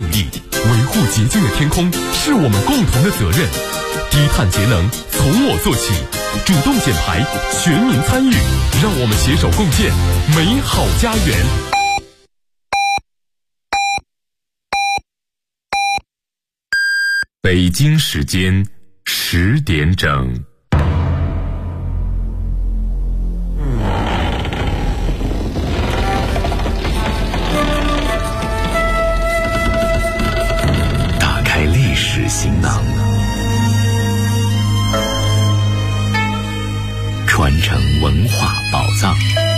努力，维护洁净的天空是我们共同的责任。低碳节能从我做起，主动减排，全民参与，让我们携手共建美好家园。北京时间10点整。 打开历史行囊，传承文化宝藏。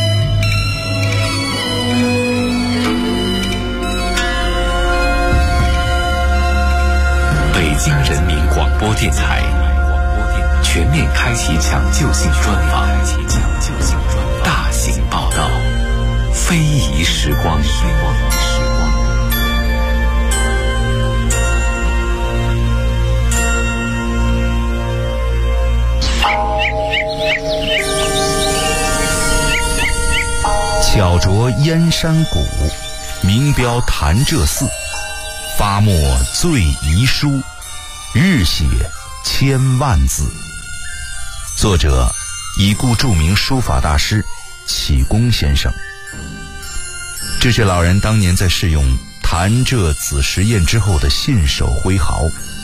北京人民广播电台全面开启抢救性专访，大型报道，非遗时光。 巧琢燕山谷，名标潭柘寺，发墨最遗书，日写千万字。作者已故著名书法大师启功先生。这是老人当年在试用潭柘子时宴之后的信手挥毫。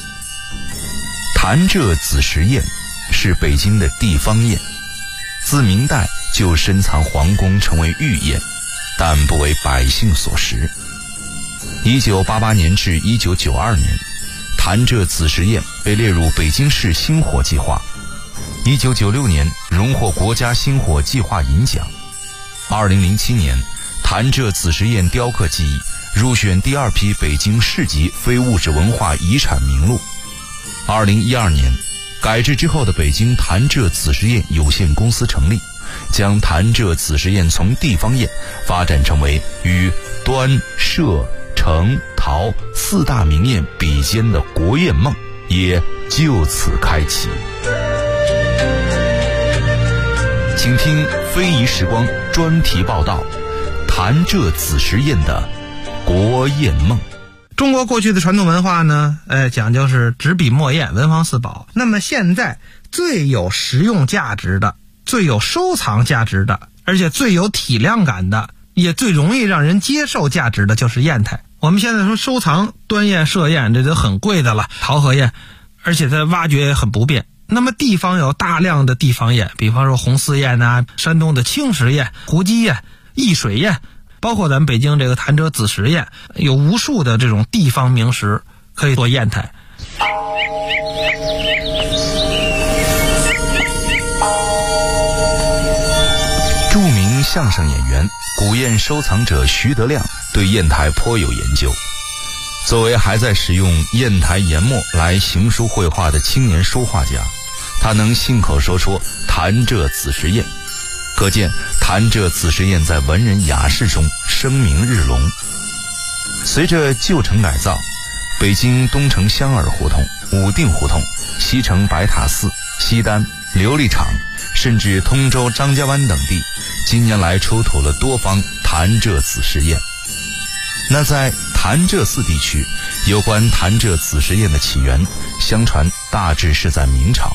潭柘子时宴是北京的地方宴，自明代就深藏皇宫，成为御宴，但不为百姓所食。1988年至1992年，潭柘子时宴被列入北京市星火计划。1996年荣获国家星火计划银奖。2007年，潭柘子时宴雕刻技艺入选第2批北京市级非物质文化遗产名录。2012年，改制之后的北京潭柘子时宴有限公司成立，将潭柘子时宴从地方宴发展成为与端、歙、成、陶4大名宴比肩的国宴梦也就此开启。请听非遗时光专题报道，潭柘子时宴的国宴梦。 中国过去的传统文化呢，讲究是纸笔墨砚，文房四宝。那么现在最有实用价值的，最有收藏价值的，而且最有体量感的，也最容易让人接受价值的，就是砚台。我们现在说收藏端砚、歙砚，这都很贵的了，陶和砚，而且它挖掘也很不便。那么地方有大量的地方砚，比方说红丝砚啊，山东的青石砚、胡姬砚、易水砚，包括咱们北京这个潭柘子时砚，有无数的这种地方名石可以做砚台。 著名相声演员、古砚收藏者徐德亮对砚台颇有研究。作为还在使用砚台研墨来行书绘画的青年书画家，他能信口说出潭柘子时砚，可见潭柘子时砚在文人雅士中声名日隆。随着旧城改造，北京东城香饵胡同、武定胡同、西城白塔寺、西单、琉璃厂，甚至通州张家湾等地，近年来出土了多方潭柘子时砚。那在潭柘寺地区，有关潭柘子时砚的起源，相传大致是在明朝。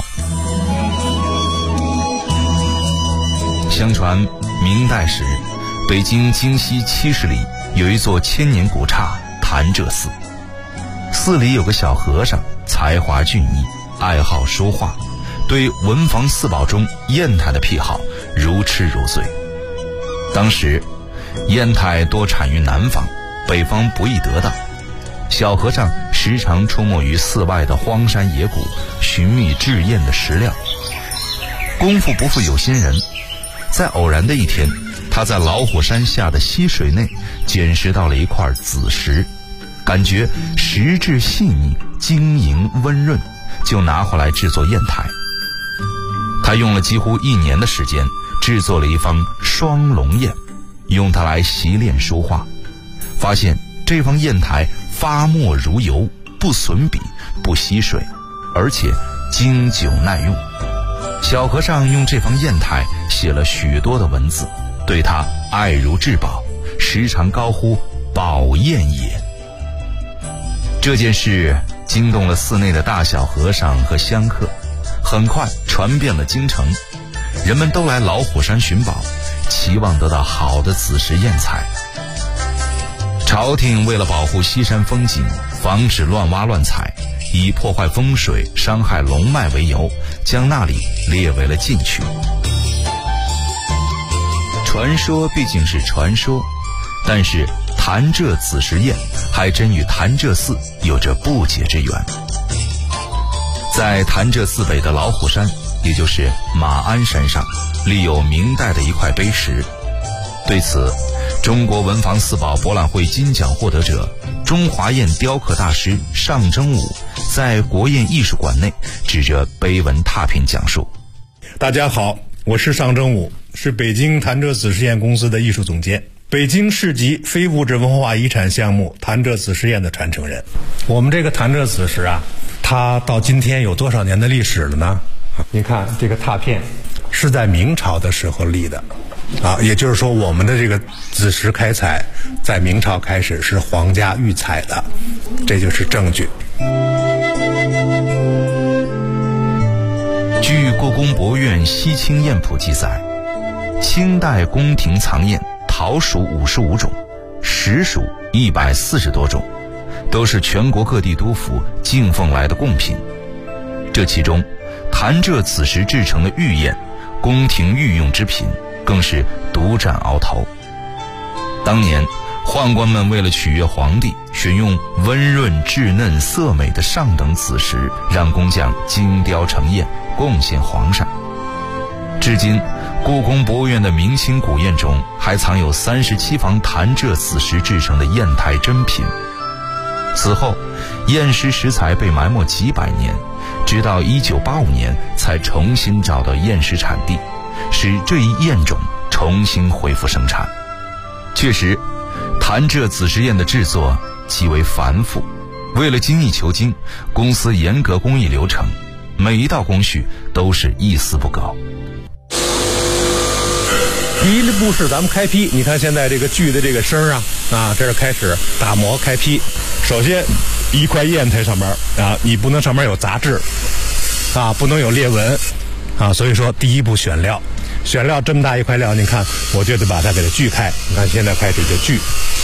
相传明代时，北京京西70里有一座千年古刹潭柘寺，寺里有个小和尚，才华俊逸，爱好书画，对文房四宝中砚台的癖好如痴如醉。当时砚台多产于南方，北方不易得到，小和尚时常出没于寺外的荒山野谷，寻觅制砚的石料。功夫不负有心人，在偶然的一天，他在老虎山下的溪水内捡拾到了一块紫石，感觉石质细腻、晶莹温润，就拿回来制作砚台。他用了几乎1年的时间，制作了一方双龙砚，用它来习练书画。发现这方砚台发墨如油，不损笔，不吸水，而且经久耐用。小和尚用这方砚台写了许多的文字，对它爱如至宝，时常高呼宝砚也。 这件事惊动了寺内的大小和尚和香客，很快传遍了京城，人们都来老虎山寻宝，期望得到好的子时砚彩。朝廷为了保护西山风景，防止乱挖乱采，以破坏风水、伤害龙脉为由，将那里列为了禁区。传说毕竟是传说，但是潭柘子时砚还真与潭柘寺有着不解之缘。在潭柘寺北的老虎山，也就是马鞍山上，立有明代的一块碑石。对此，中国文房四宝博览会金奖获得者、中华砚雕刻大师尚征武在国砚艺术馆内指着碑文拓品讲述： 大家好，我是尚征武，是北京潭柘子时砚公司的艺术总监，北京市级非物质文化遗产项目潭柘子时砚的传承人。我们这个潭柘子时啊，它到今天有多少年的历史了呢？您看这个拓片是在明朝的时候立的也就是说我们的这个子时开采在明朝开始是皇家御采的，这就是证据。 据故宫博院西清砚谱记载，清代宫廷藏砚陶属55种，石属140多种，都是全国各地督府进奉来的贡品。这其中潭柘子时制成的玉砚，宫廷御用之品，更是独占鳌头。当年宦官们为了取悦皇帝，选用温润稚嫩色美的上等子时，让工匠精雕成砚贡献皇上。至今故宫博物院的明清古砚中还藏有37方潭柘子时制成的砚台珍品。此后砚石石材被埋没几百年，直到1985年才重新找到砚石产地，使这一砚种重新恢复生产。确实，潭柘子时砚的制作极为繁复，为了精益求精，公司严格工艺流程，每一道工序都是一丝不苟。 第一步是咱们开坯，你看现在这个锯的这个声这是开始打磨开坯。首先一块砚台上面你不能上面有杂质不能有裂纹所以说第一步选料这么大一块料，你看我就得把它给它锯开，你看现在开始就锯。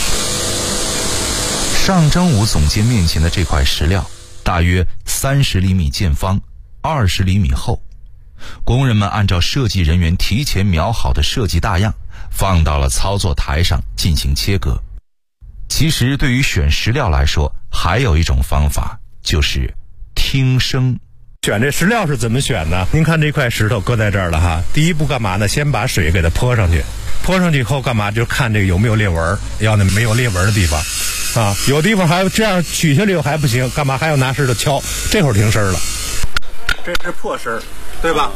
尚征武总监面前的这块石料大约30厘米见方，20厘米厚。工人们按照设计人员提前描好的设计大样，放到了操作台上进行切割。其实对于选石料来说，还有一种方法，就是听声。 选这石料是怎么选呢？您看这块石头搁在这儿了第一步干嘛呢？先把水给它泼上去，泼上去以后干嘛？就看这个有没有裂纹，要那没有裂纹的地方有地方还这样取下来又还不行，干嘛还要拿石头敲？这会儿停声了，这是破声，对吧？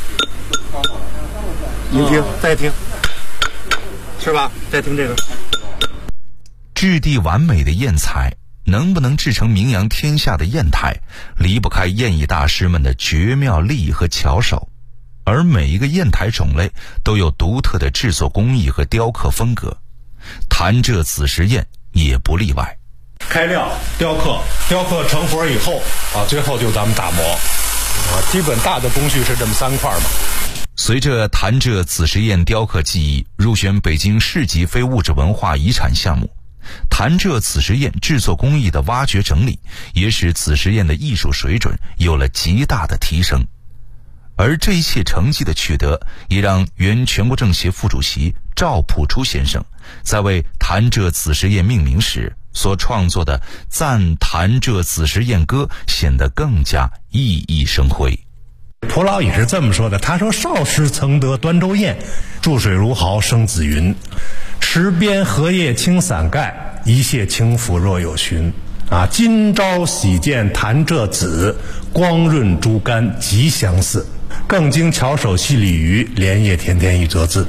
您听，再听，是吧？再听这个。 质地完美的砚材能不能制成名扬天下的砚台，离不开砚艺大师们的绝妙技艺和巧手。而每一个砚台种类都有独特的制作工艺和雕刻风格，潭柘子时砚也不例外。 开料、雕刻成活以后最后就咱们打磨基本大的工序是这么3块嘛。 随着潭柘子时砚雕刻技艺入选北京市级非物质文化遗产项目，潭柘子时砚制作工艺的挖掘整理，也使子时砚的艺术水准有了极大的提升。而这一切成绩的取得，也让原全国政协副主席赵朴初先生在为潭柘子时砚命名时所创作的赞潭柘子时砚歌显得更加熠熠生辉。 蒲老也是这么说的，他说：少时曾得端州砚，注水如毫生紫云，池边荷叶青伞盖，一泻轻浮若有寻。今朝喜见潭柘子，光润珠干极相似，更经巧手细鲤鱼，莲叶田田一则字。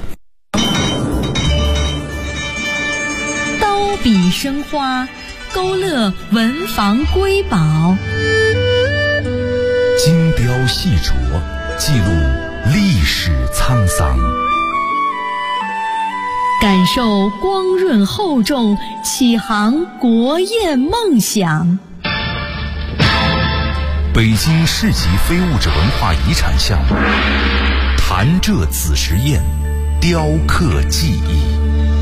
刀笔生花，勾勒文房瑰宝， 精雕细琢，记录历史沧桑， 感受光润厚重，启航国砚梦想。 北京市级非物质文化遗产项目潭柘子时宴雕刻技艺。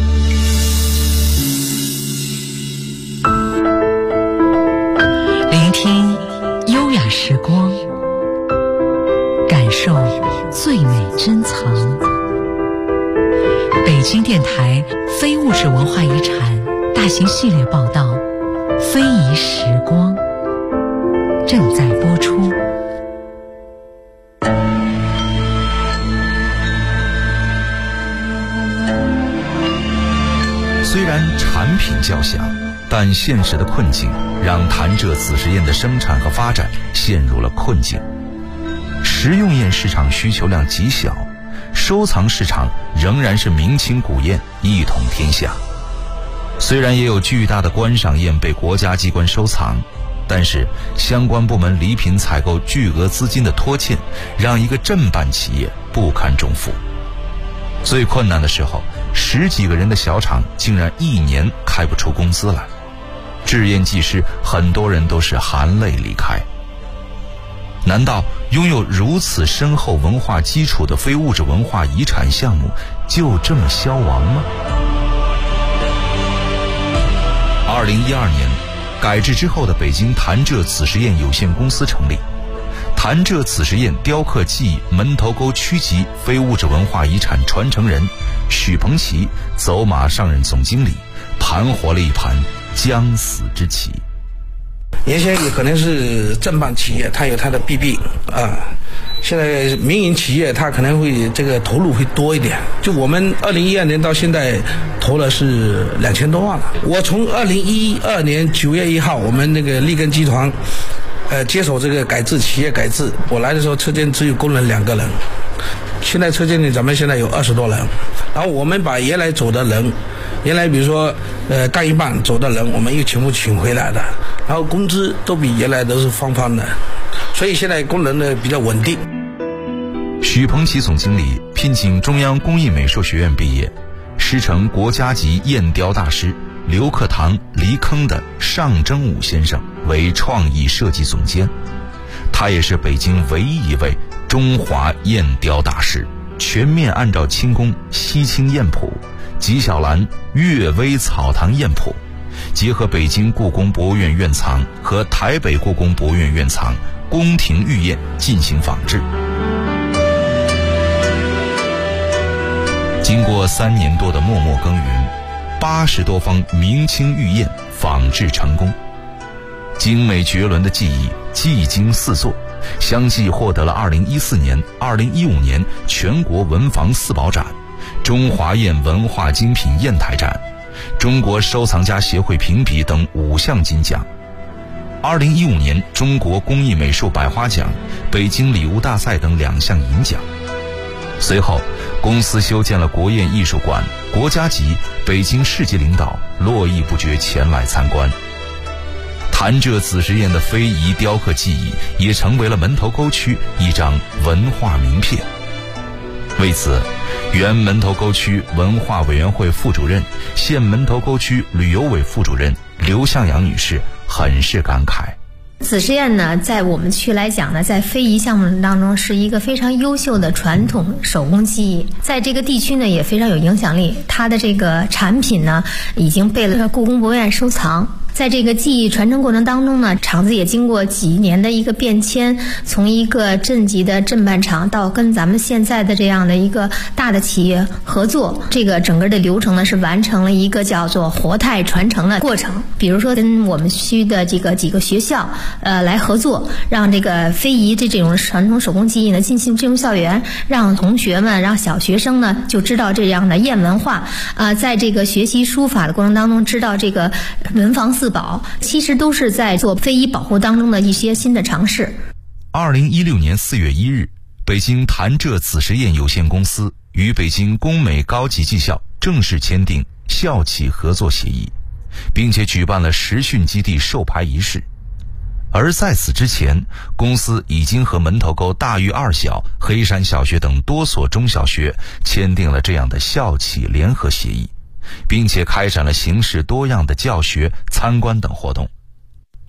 聆听优雅时光，感受最美珍藏。北京电台非物质文化遗产大型系列报道《非遗时光》正在播出。 虽然产品较小，但现实的困境让潭柘子时宴的生产和发展陷入了困境。食用宴市场需求量极小，收藏市场仍然是明清古宴一统天下。虽然也有巨大的观赏宴被国家机关收藏，但是相关部门礼品采购巨额资金的拖欠，让一个镇办企业不堪重负。最困难的时候，10几个人的小厂竟然1年开不出工资来，制宴技师很多人都是含泪离开。难道拥有如此深厚文化基础的非物质文化遗产项目就这么消亡吗？2012年，改制之后的北京潭柘子时宴有限公司成立，潭柘子时宴雕刻技艺门头沟区级非物质文化遗产传承人许鹏奇走马上任总经理，盘活了一盘将死之棋。 原先也可能是镇办企业，它有它的弊病啊。现在民营企业它可能会这个投入会多一点。就我们2012年到现在投了是2000多万了。我从2012年9月1号，我们那个利根集团接手这个改制企业改制，我来的时候车间只有工人2个人，现在车间里咱们现在有20多人。然后我们把原来走的人，原来比如说干一半走的人，我们又全部请回来的，然后工资都比原来都是翻番的，所以现在工人呢比较稳定。 许鹏奇总经理聘请中央工艺美术学院毕业，师承国家级砚雕大师刘克堂、黎坑的尚征武先生为创意设计总监。他也是北京唯一一位中华砚雕大师，全面按照清宫西清砚谱、纪晓岚阅微草堂砚谱，结合北京故宫博物院院藏和台北故宫博物院院藏宫廷御砚进行仿制。经过3年多的默默耕耘，80多方明清御砚仿制成功，精美绝伦的技艺技惊四座，相继获得了2014年、2015年全国文房4宝展、中华砚文化精品砚台展、中国收藏家协会评比等5项金奖。2015年中国工艺美术百花奖、北京礼物大赛等2项银奖。随后公司修建了国宴艺术馆，国家级、北京市级领导络绎不绝前来参观。潭柘子时宴的非遗雕刻技艺也成为了门头沟区一张文化名片。为此，原门头沟区文化委员会副主任、现门头沟区旅游委副主任刘向阳女士很是感慨。 子时宴呢，在我们区来讲呢，在非遗项目当中是一个非常优秀的传统手工技艺，在这个地区呢也非常有影响力。它的这个产品呢，已经被了故宫博物院收藏。在这个技艺传承过程当中呢，厂子也经过几年的一个变迁，从一个镇级的镇办厂到跟咱们现在的这样的一个大的企业合作，这个整个的流程呢是完成了一个叫做活态传承的过程。比如说跟我们区的这个几个学校来合作，让这个非遗这种传统手工技艺呢进入校园，让同学们让小学生呢就知道这样的砚文化在这个学习书法的过程当中知道这个文房4宝，其实都是在做非遗保护当中的一些新的尝试。 2016年4月1日，北京潭柘子时宴有限公司与北京工美高级技校正式签订校企合作协议，并且举办了实训基地授牌仪式。而在此之前，公司已经和门头沟大峪2小、黑山小学等多所中小学签订了这样的校企联合协议，并且开展了形式多样的教学、参观等活动。以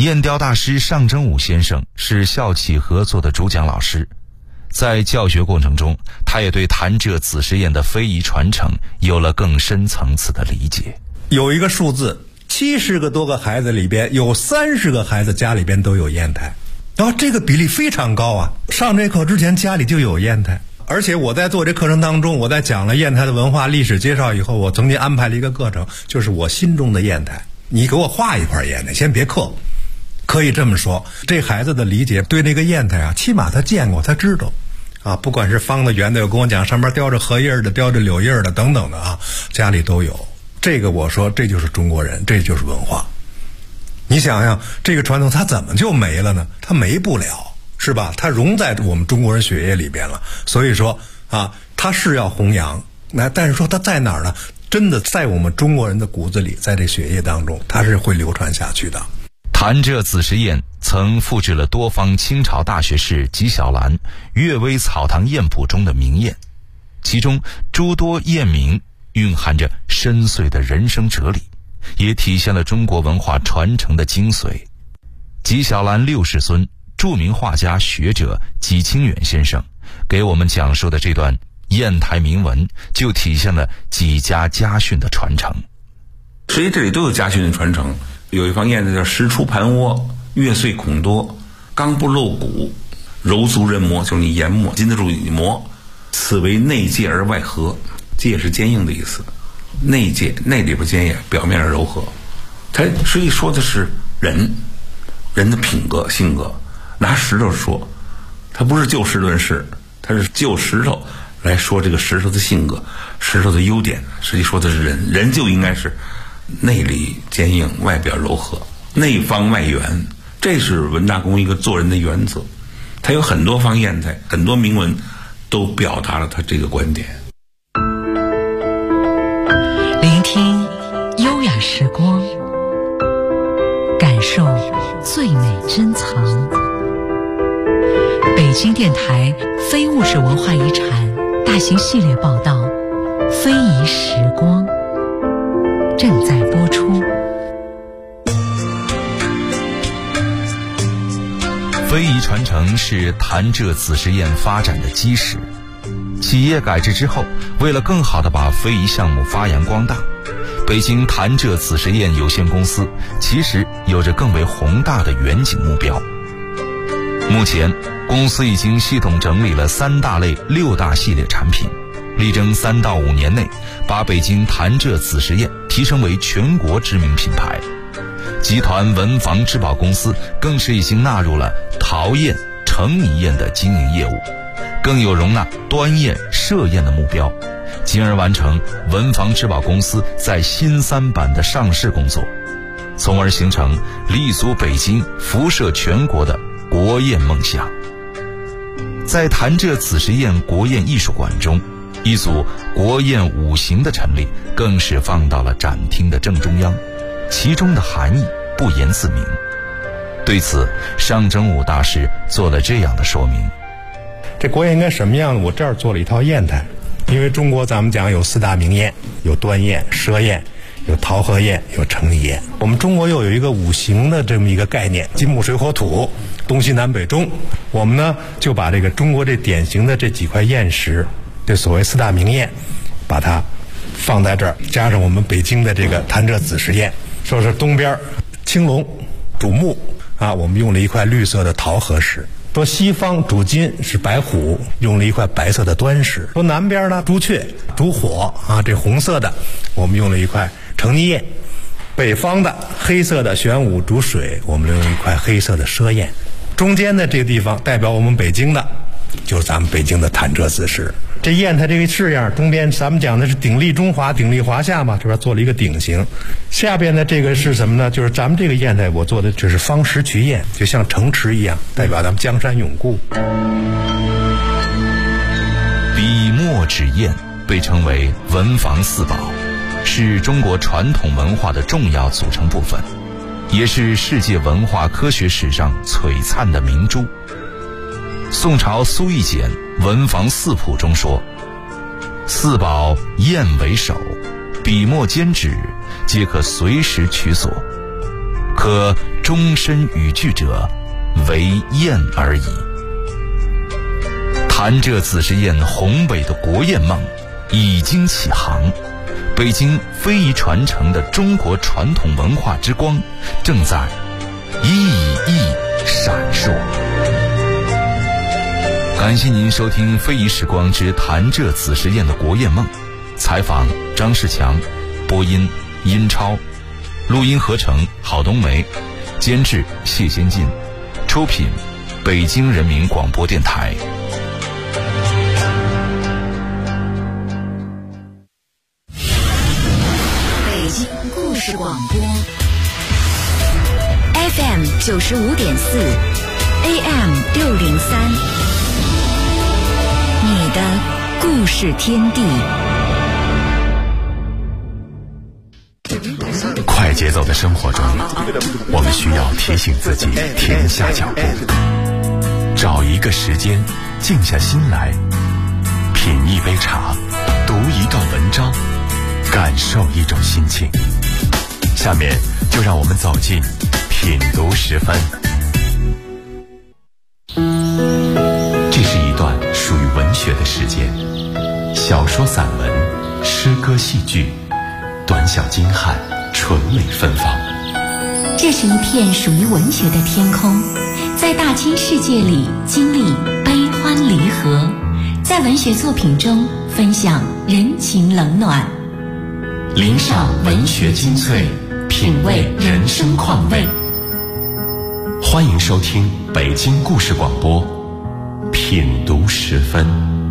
燕雕大师尚真武先生是校企合作的主讲老师，在教学过程中，他也对潭柘子实验的非遗传承有了更深层次的理解。 有一个数字，70个多个孩子里边有30个孩子家里边都有砚台，然后这个比例非常高啊！上这课之前家里就有砚台，而且我在做这课程当中，我在讲了砚台的文化历史介绍以后，我曾经安排了一个课程，就是我心中的砚台，你给我画一块砚台，先别刻。可以这么说，这孩子的理解对那个砚台啊，起码他见过，他知道啊，不管是方的圆的，有跟我讲上面雕着荷叶的，雕着柳叶的等等的啊，家里都有。这个我说这就是中国人，这就是文化。你想想这个传统它怎么就没了呢？它没不了，是吧？它融在我们中国人血液里边了。所以说啊，它是要弘扬，但是说它在哪儿呢？真的在我们中国人的骨子里，在这血液当中，它是会流传下去的。 潭柘子实验曾复制了多方清朝大学士纪晓岚《阅微草堂砚谱》中的名砚，其中诸多砚名蕴含着深邃的人生哲理，也体现了中国文化传承的精髓。纪晓岚6世孙、著名画家学者纪清远先生给我们讲述的这段砚台铭文，就体现了纪家家训的传承。 实际这里都有家训的传承。有一方砚台叫石出盘窝，月碎孔多，刚不露骨，柔足人磨，就是你研磨，经得住你磨。此为内介而外和，介是坚硬的意思，内介内里边坚硬，表面上柔和。它实际说的是人的品格性格。拿石头说，它不是就事论事，它是就石头来说这个石头的性格，石头的优点。实际说的是人就应该是内里坚硬，外表柔和，内方外圆，这是文大公一个做人的原则。他有很多方砚台，很多铭文都表达了他这个观点。 聆听优雅时光，感受最美珍藏。北京电台非物质文化遗产大型系列报道《非遗时光》正在播出。 非遗传承是潭柘子实验发展的基石。企业改制之后，为了更好地把非遗项目发扬光大，北京潭柘子实验有限公司其实有着更为宏大的远景目标。目前，公司已经系统整理了3大类6大系列产品，力争3到5年内把北京潭柘子实验提升为全国知名品牌。集团文房织宝公司更是已经纳入了陶砚、成泥砚的经营业务，更有容纳端砚、射砚的目标，进而完成文房织宝公司在新3板的上市工作，从而形成立足北京、辐射全国的国砚梦想。在潭柘子实验国砚艺术馆中，一组国砚5形的陈列更是放到了展厅的正中央，其中的含义不言自明。对此，尚真武大师做了这样的说明。 这国砚应该什么样呢？我这儿做了一套砚台，因为中国咱们讲有4大名砚，有端砚、赊砚，有陶和砚，有成泥砚。我们中国又有一个5行的这么一个概念，金木水火土，东西南北中。我们呢就把这个中国这典型的这几块砚石，这所谓4大名砚，把它放在这儿，加上我们北京的这个潭柘子实验，说是东边青龙主木啊，我们用了一块绿色的桃核石；说西方主金是白虎，用了一块白色的端石；说南边呢朱雀主火啊，这红色的我们用了一块成泥砚；北方的黑色的玄武主水，我们用了一块黑色的赊砚；中间的这个地方代表我们北京的，就是咱们北京的潭柘子石。这砚台这个式样，东边咱们讲的是鼎立中华，鼎立华夏嘛，这边做了一个鼎形。下边的这个是什么呢？就是咱们这个砚台我做的只是方石渠砚，就像城池一样，代表咱们江山永固。 笔墨纸砚被称为文房4宝，是中国传统文化的重要组成部分，也是世界文化科学史上璀璨的明珠。宋朝苏轶简《文房4谱》中说：“4宝砚为首，笔墨笺纸皆可随时取所，可终身与聚者，为雁而已。潭柘子时宴宏伟的国宴梦已经起航，北京非遗传承的中国传统文化之光正在熠熠闪烁。感谢您收听非遗时光之潭柘子时宴的国宴梦，采访张世强，播音殷超，录音合成郝冬梅，监制谢先进，出品北京人民广播电台。 北京故事广播 FM 95.4 AM 603，你的故事天地。 快节奏的生活中，我们需要提醒自己停下脚步，找一个时间静下心来，品一杯茶，读一段文章，感受一种心情。下面就让我们走进品读时分。这是一段属于文学的时间，小说、散文、诗歌、戏剧，短小精悍，纯美芬芳。 这是一片属于文学的天空，在大千世界里经历悲欢离合，在文学作品中分享人情冷暖， 聆赏文学精粹，品味人生况味。欢迎收听北京故事广播品读时分。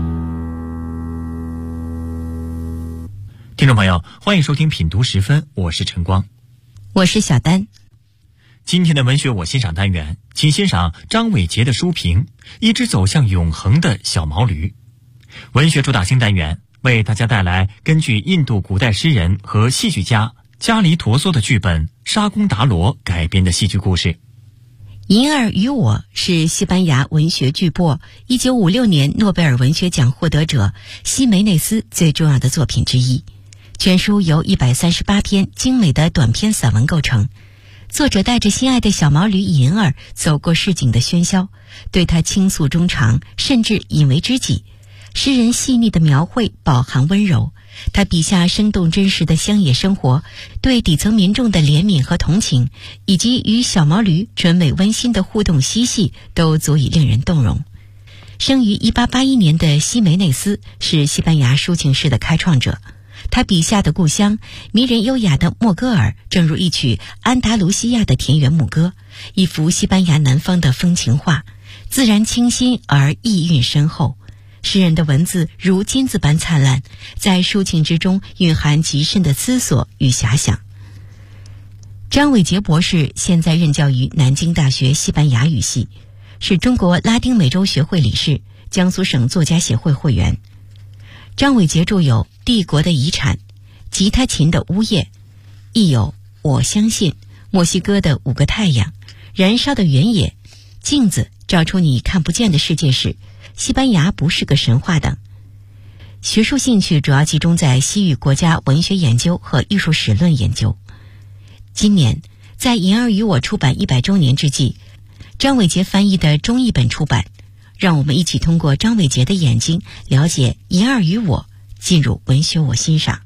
听众朋友，欢迎收听品读时分，我是陈光， 我是小丹。 今天的文学我欣赏单元，请欣赏张伟杰的书评《一只走向永恒的小毛驴》。文学主打新单元为大家带来根据印度古代诗人和戏剧家加里陀梭的剧本《沙贡达罗》改编的戏剧故事。 银儿与我是西班牙文学巨擘1956年诺贝尔文学奖获得者西梅内斯最重要的作品之一。全书由138篇精美的短篇散文构成，作者带着心爱的小毛驴银儿走过市井的喧嚣，对他倾诉衷肠，甚至引为知己。诗人细腻的描绘饱含温柔，他笔下生动真实的乡野生活，对底层民众的怜悯和同情，以及与小毛驴纯美温馨的互动嬉戏，都足以令人动容。生于1881年的西梅内斯是西班牙抒情诗的开创者，他笔下的故乡迷人优雅的莫戈尔，正如一曲安达卢西亚的田园牧歌，一幅西班牙南方的风情画，自然清新而意蕴深厚。诗人的文字如金子般灿烂，在抒情之中蕴含极深的思索与遐想。张伟杰博士现在任教于南京大学西班牙语系，是中国拉丁美洲学会理事，江苏省作家协会会员。张伟杰著有《帝国的遗产》、吉他琴的呜咽，亦有《我相信》、墨西哥的5个太阳、燃烧的原野、镜子照出你看不见的世界史、西班牙不是个神话等。学术兴趣主要集中在西域国家文学研究和艺术史论研究。今年在银儿与我出版100周年之际，张伟杰翻译的中译本出版，让我们一起通过张伟杰的眼睛了解银儿与我，进入文学我欣赏。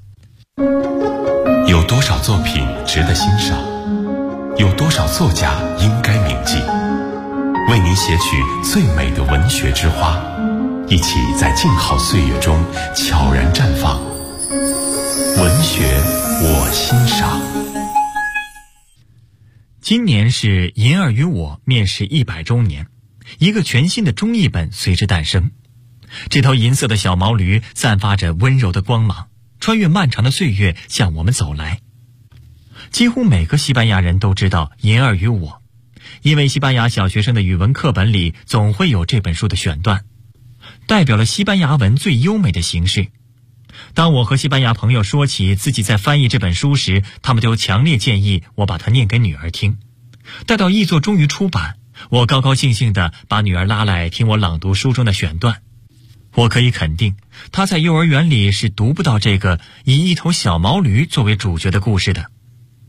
有多少作品值得欣赏？有多少作家应该铭记？为您写取最美的文学之花，一起在静好岁月中悄然绽放。文学我欣赏。 今年是银儿与我面世100周年，一个全新的中译本随之诞生。这头银色的小毛驴散发着温柔的光芒，穿越漫长的岁月向我们走来。几乎每个西班牙人都知道银儿与我，因为西班牙小学生的语文课本里总会有这本书的选段，代表了西班牙文最优美的形式。当我和西班牙朋友说起自己在翻译这本书时，他们都强烈建议我把它念给女儿听。待到译作终于出版，我高高兴兴地把女儿拉来听我朗读书中的选段。我可以肯定，她在幼儿园里是读不到这个以一头小毛驴作为主角的故事的。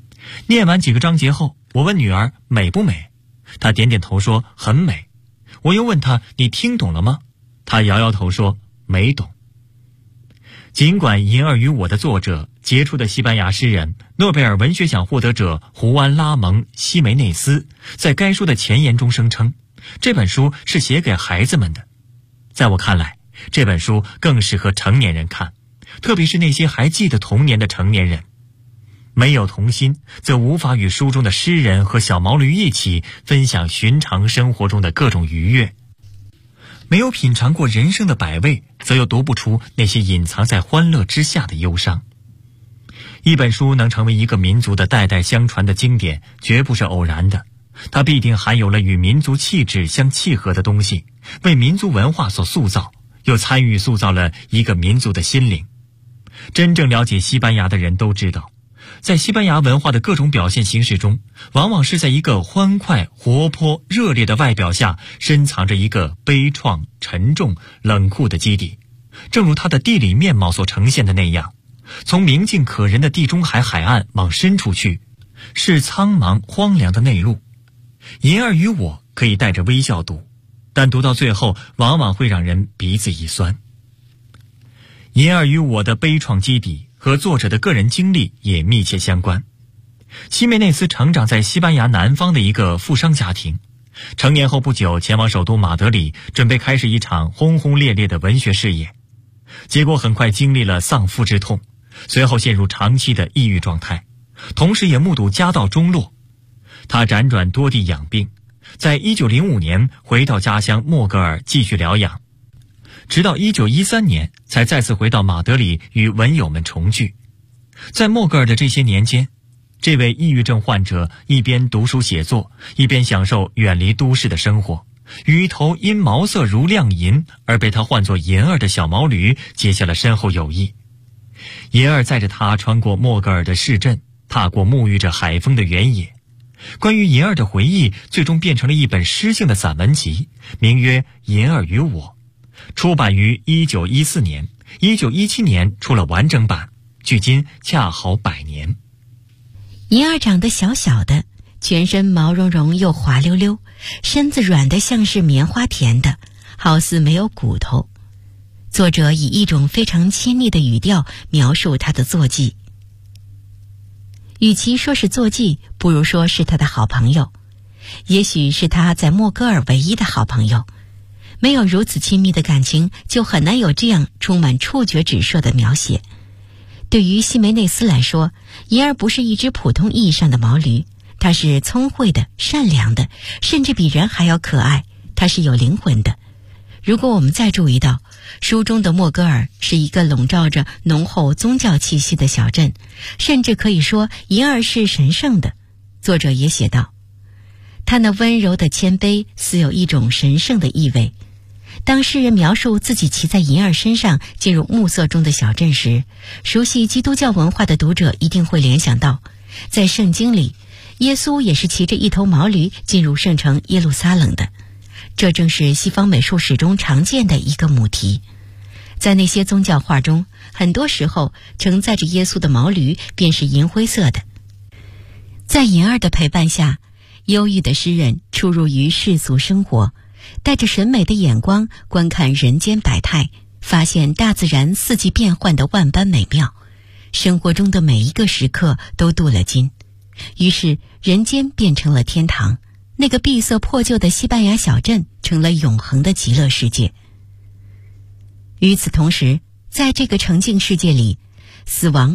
念完几个章节后，我问女儿美不美，她点点头说很美。我又问她你听懂了吗？她摇摇头说没懂。尽管《银儿与我》的作者杰出的西班牙诗人、诺贝尔文学奖获得者胡安·拉蒙·西梅内斯在该书的前言中声称，这本书是写给孩子们的，在我看来，这本书更适合成年人看，特别是那些还记得童年的成年人。没有童心，则无法与书中的诗人和小毛驴一起分享寻常生活中的各种愉悦。没有品尝过人生的百味，则又读不出那些隐藏在欢乐之下的忧伤。一本书能成为一个民族的代代相传的经典，绝不是偶然的，它必定含有了与民族气质相契合的东西，为民族文化所塑造，又参与塑造了一个民族的心灵。真正了解西班牙的人都知道，在西班牙文化的各种表现形式中，往往是在一个欢快、活泼、热烈的外表下，深藏着一个悲怆、沉重、冷酷的基底。正如它的地理面貌所呈现的那样，从明净可人的地中海海岸往深处去，是苍茫荒凉的内陆。银儿与我可以带着微笑读，但读到最后，往往会让人鼻子一酸。银儿与我的悲怆基底和作者的个人经历也密切相关。西梅内斯成长在西班牙南方的一个富商家庭，成年后不久前往首都马德里，准备开始一场轰轰烈烈的文学事业。结果很快经历了丧夫之痛，随后陷入长期的抑郁状态，同时也目睹家道中落。他辗转多地养病，在1905年回到家乡莫格尔继续疗养，直到1913年才再次回到马德里与文友们重聚。在莫格尔的这些年间，这位抑郁症患者一边读书写作，一边享受远离都市的生活，与一头因毛色如亮银而被他唤作银儿的小毛驴结下了深厚友谊。银儿载着他穿过莫格尔的市镇，踏过沐浴着海风的原野。关于银儿的回忆最终变成了一本诗性的散文集，名曰《银儿与我》，出版于1914年，1917年出了完整版，距今恰好100年。 银儿长得小小的，全身毛茸茸又滑溜溜，身子软得像是棉花甜的，好似没有骨头。作者以一种非常亲昵的语调描述他的坐骑，与其说是坐骑，不如说是他的好朋友，也许是他在莫格尔唯一的好朋友。没有如此亲密的感情，就很难有这样充满触觉指涉的描写。对于西梅内斯来说，银儿不是一只普通意义上的毛驴，它是聪慧的、善良的，甚至比人还要可爱，它是有灵魂的。如果我们再注意到，书中的莫格尔是一个笼罩着浓厚宗教气息的小镇，甚至可以说银儿是神圣的。作者也写道，他那温柔的谦卑似有一种神圣的意味。当诗人描述自己骑在银儿身上进入暮色中的小镇时，熟悉基督教文化的读者一定会联想到，在圣经里，耶稣也是骑着一头毛驴进入圣城耶路撒冷的。这正是西方美术史中常见的一个母题。在那些宗教画中，很多时候承载着耶稣的毛驴便是银灰色的。在银儿的陪伴下，忧郁的诗人出入于世俗生活，带着审美的眼光观看人间百态，发现大自然四季变换的万般美妙，生活中的每一个时刻都镀了金。于是人间变成了天堂，那个闭塞破旧的西班牙小镇成了永恒的极乐世界。与此同时，在这个沉静世界里，死亡